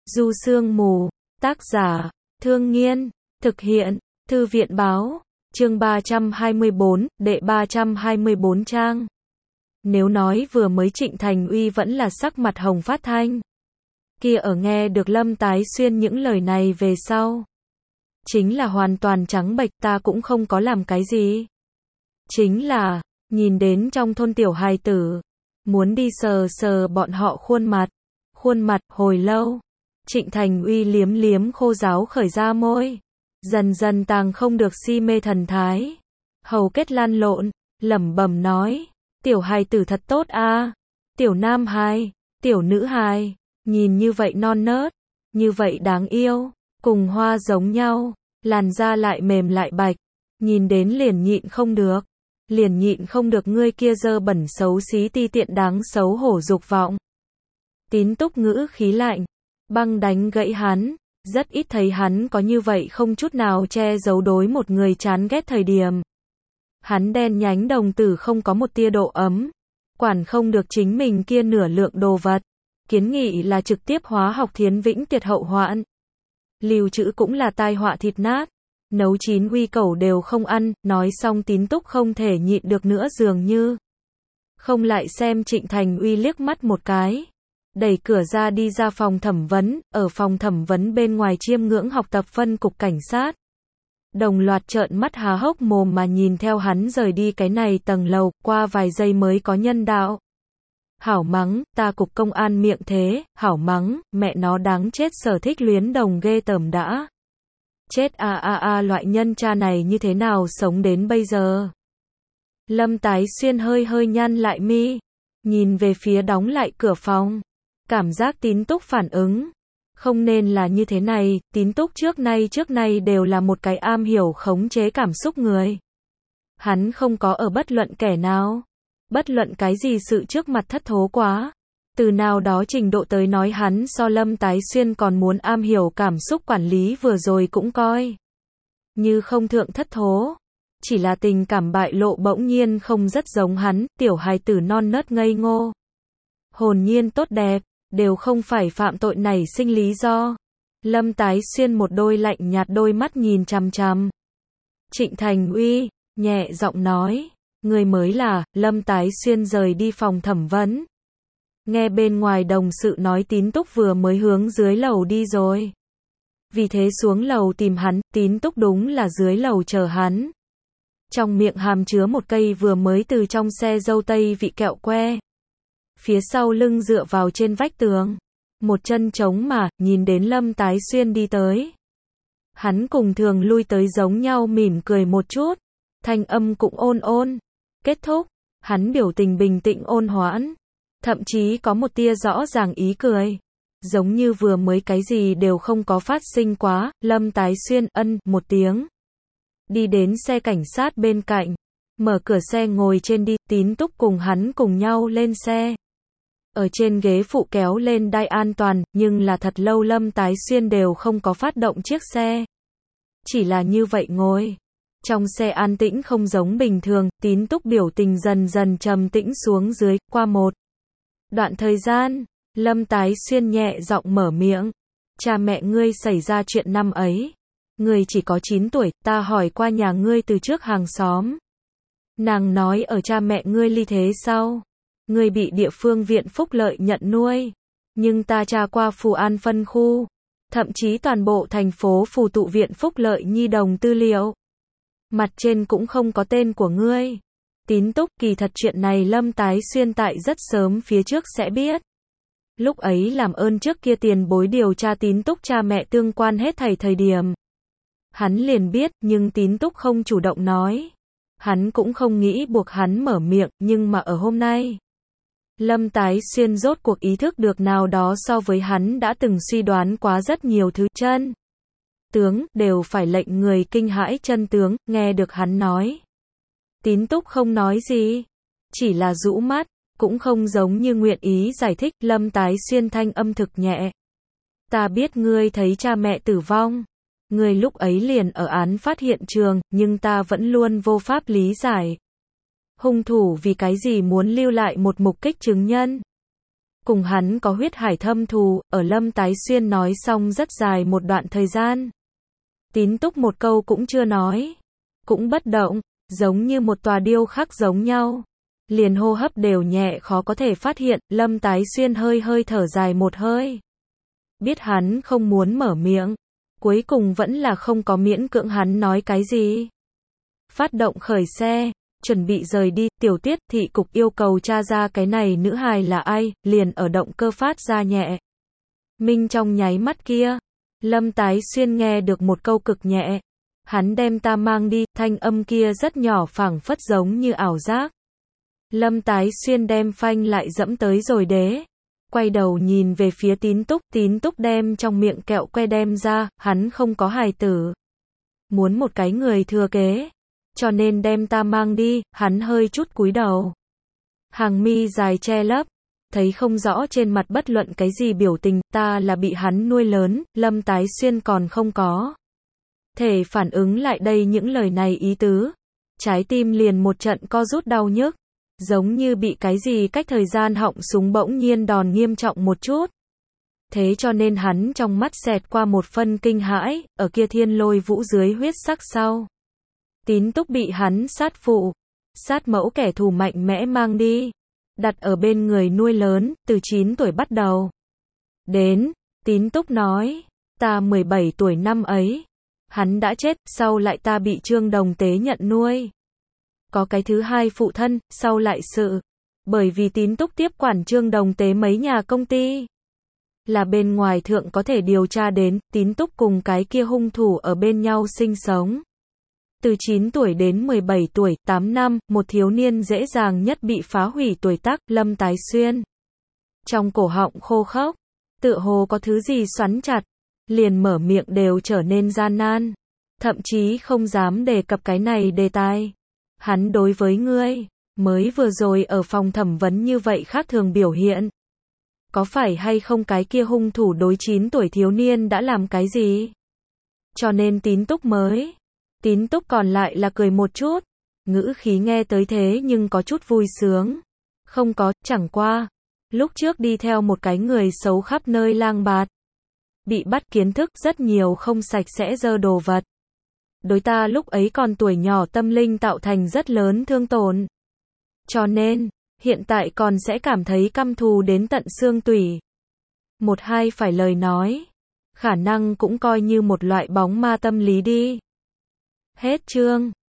Du Sương Mù, tác giả, Thương Nghiên, thực hiện, Thư viện báo, chương 324, đệ 324 trang. Nếu nói vừa mới Trịnh Thành Uy vẫn là sắc mặt hồng phát thanh, kia ở nghe được Lâm Tái Xuyên những lời này về sau, chính là hoàn toàn trắng bệch, ta cũng không có làm cái gì. Chính là, nhìn đến trong thôn tiểu hài tử, muốn đi sờ sờ bọn họ khuôn mặt, hồi lâu. Trịnh Thành Uy liếm liếm khô ráo khởi ra môi, dần dần tàng không được si mê thần thái. Hầu kết lăn lộn, lẩm bẩm nói, tiểu hài tử thật tốt a, tiểu nam hài, tiểu nữ hài, nhìn như vậy non nớt, như vậy đáng yêu, cùng hoa giống nhau, làn da lại mềm lại bạch, nhìn đến liền nhịn không được ngươi kia dơ bẩn xấu xí ti tiện đáng xấu hổ dục vọng. Tín Túc ngữ khí lạnh, băng đánh gãy hắn, rất ít thấy hắn có như vậy không chút nào che giấu đối một người chán ghét thời điểm. Hắn đen nhánh đồng tử không có một tia độ ấm, quản không được chính mình kia nửa lượng đồ vật, kiến nghị là trực tiếp hóa học thiến vĩnh tuyệt hậu hoạn. Lưu trữ cũng là tai họa thịt nát, nấu chín uy cẩu đều không ăn, nói xong Tín Túc không thể nhịn được nữa dường như. Không lại xem Trịnh Thành Uy liếc mắt một cái. Đẩy cửa ra đi ra phòng thẩm vấn, ở phòng thẩm vấn bên ngoài chiêm ngưỡng học tập phân cục cảnh sát. Đồng loạt trợn mắt há hốc mồm mà nhìn theo hắn rời đi cái này tầng lầu, qua vài giây mới có nhân đạo. Hảo mắng, ta cục công an miệng thế, hảo mắng, mẹ nó đáng chết sở thích luyến đồng ghê tởm đã. Chết loại nhân cha này như thế nào sống đến bây giờ. Lâm Tái Xuyên hơi nhăn lại mi, nhìn về phía đóng lại cửa phòng. Cảm giác Tín Túc phản ứng không nên là như thế này, Tín Túc trước nay đều là một cái am hiểu khống chế cảm xúc người. Hắn không có ở bất luận kẻ nào, bất luận cái gì sự trước mặt thất thố quá. Từ nào đó trình độ tới nói hắn so Lâm Tái Xuyên còn muốn am hiểu cảm xúc quản lý vừa rồi cũng coi như không thượng thất thố. Chỉ là tình cảm bại lộ bỗng nhiên không rất giống hắn, tiểu hài tử non nớt ngây ngô. Hồn nhiên tốt đẹp, đều không phải phạm tội nảy sinh lý do. Lâm Tái Xuyên một đôi lạnh nhạt đôi mắt nhìn chằm chằm Trịnh Thành Uy, nhẹ giọng nói, người mới là. Lâm Tái Xuyên rời đi phòng thẩm vấn. Nghe bên ngoài đồng sự nói Tín Túc vừa mới hướng dưới lầu đi rồi. Vì thế xuống lầu tìm hắn, Tín Túc đúng là dưới lầu chờ hắn. Trong miệng hàm chứa một cây vừa mới từ trong xe dâu tây vị kẹo que. Phía sau lưng dựa vào trên vách tường, một chân trống mà, nhìn đến Lâm Tái Xuyên đi tới. Hắn cùng thường lui tới giống nhau mỉm cười một chút, thanh âm cũng ôn. Kết thúc, hắn biểu tình bình tĩnh ôn hoãn, thậm chí có một tia rõ ràng ý cười. Giống như vừa mới cái gì đều không có phát sinh quá. Lâm Tái Xuyên ân một tiếng, đi đến xe cảnh sát bên cạnh, mở cửa xe ngồi trên đi. Tín Túc cùng hắn cùng nhau lên xe. Ở trên ghế phụ kéo lên đai an toàn, nhưng là thật lâu Lâm Tái Xuyên đều không có phát động chiếc xe. Chỉ là như vậy ngồi. Trong xe an tĩnh không giống bình thường, Tín Túc biểu tình dần dần trầm tĩnh xuống dưới. Qua một đoạn thời gian, Lâm Tái Xuyên nhẹ giọng mở miệng. Cha mẹ ngươi xảy ra chuyện năm ấy. Ngươi chỉ có 9 tuổi, ta hỏi qua nhà ngươi từ trước hàng xóm. Nàng nói ở cha mẹ ngươi ly thế sau, ngươi bị địa phương viện phúc lợi nhận nuôi. Nhưng ta tra qua Phù An phân khu, thậm chí toàn bộ thành phố Phù Tụ viện phúc lợi nhi đồng tư liệu, mặt trên cũng không có tên của ngươi. Tín Túc, kỳ thật chuyện này Lâm Tái Xuyên tại rất sớm phía trước sẽ biết. Lúc ấy làm ơn trước kia tiền bối điều tra Tín Túc cha mẹ tương quan hết thảy thời điểm, hắn liền biết, nhưng Tín Túc không chủ động nói. Hắn cũng không nghĩ buộc hắn mở miệng, nhưng mà ở hôm nay, Lâm Tái Xuyên rốt cuộc ý thức được nào đó so với hắn đã từng suy đoán quá rất nhiều thứ. Chân tướng đều phải lệnh người kinh hãi chân tướng. Nghe được hắn nói, Tín Túc không nói gì, chỉ là rũ mắt, cũng không giống như nguyện ý giải thích. Lâm Tái Xuyên thanh âm thực nhẹ, ta biết ngươi thấy cha mẹ tử vong, ngươi lúc ấy liền ở án phát hiện trường, nhưng ta vẫn luôn vô pháp lý giải hung thủ vì cái gì muốn lưu lại một mục kích chứng nhân. cùng hắn có huyết hải thâm thù, ở Lâm Tái Xuyên nói xong rất dài một đoạn thời gian. Tín Túc một câu cũng chưa nói, cũng bất động, giống như một tòa điêu khắc giống nhau. Liền hô hấp đều nhẹ khó có thể phát hiện, Lâm Tái Xuyên hơi hơi thở dài một hơi. Biết hắn không muốn mở miệng, cuối cùng vẫn là không có miễn cưỡng hắn nói cái gì. Phát động khởi xe, chuẩn bị rời đi, Tiểu Tuyết thị cục yêu cầu tra ra cái này nữ hài là ai, liền ở động cơ phát ra nhẹ. Minh trong nháy mắt kia, Lâm Tái Xuyên nghe được một câu cực nhẹ. Hắn đem ta mang đi, thanh âm kia rất nhỏ phảng phất giống như ảo giác. Lâm Tái Xuyên đem phanh lại dẫm tới rồi đế. Quay đầu nhìn về phía Tín Túc đem trong miệng kẹo que đem ra, hắn không có hài tử. Muốn một cái người thừa kế. Cho nên đem ta mang đi, hắn hơi chút cúi đầu. Hàng mi dài che lấp, thấy không rõ trên mặt bất luận cái gì biểu tình, ta là bị hắn nuôi lớn, Lâm Tái Xuyên còn không có thể phản ứng lại đây những lời này ý tứ. Trái tim liền một trận co rút đau nhức, giống như bị cái gì cách thời gian họng súng bỗng nhiên đòn nghiêm trọng một chút. Thế cho nên hắn trong mắt xẹt qua một phân kinh hãi, ở kia thiên lôi vũ dưới huyết sắc sau. Tín Túc bị hắn sát phụ, sát mẫu kẻ thù mạnh mẽ mang đi, đặt ở bên người nuôi lớn, từ 9 tuổi bắt đầu. Đến, Tín Túc nói, ta 17 tuổi năm ấy, hắn đã chết, sau lại ta bị Trương Đồng Tế nhận nuôi. Có cái thứ hai phụ thân, sau lại sự. Bởi vì Tín Túc tiếp quản Trương Đồng Tế mấy nhà công ty. Là bên ngoài thượng có thể điều tra đến, Tín Túc cùng cái kia hung thủ ở bên nhau sinh sống. Từ 9 tuổi đến 17 tuổi, 8 năm, một thiếu niên dễ dàng nhất bị phá hủy tuổi tác, Lâm Tái Xuyên. Trong cổ họng khô khốc, tựa hồ có thứ gì xoắn chặt, liền mở miệng đều trở nên gian nan. Thậm chí không dám đề cập cái này đề tài. Hắn đối với ngươi, mới vừa rồi ở phòng thẩm vấn như vậy khác thường biểu hiện. Có phải hay không cái kia hung thủ đối 9 tuổi thiếu niên đã làm cái gì? Cho nên Tín Túc mới. Tín Túc còn lại là cười một chút. Ngữ khí nghe tới thế nhưng có chút vui sướng. Không có, chẳng qua. Lúc trước đi theo một cái người xấu khắp nơi lang bạt. Bị bắt kiến thức rất nhiều không sạch sẽ dơ đồ vật. Đối ta lúc ấy còn tuổi nhỏ tâm linh tạo thành rất lớn thương tổn. Cho nên, hiện tại còn sẽ cảm thấy căm thù đến tận xương tủy. Một hai phải lời nói. Khả năng cũng coi như một loại bóng ma tâm lý đi. Hết chương.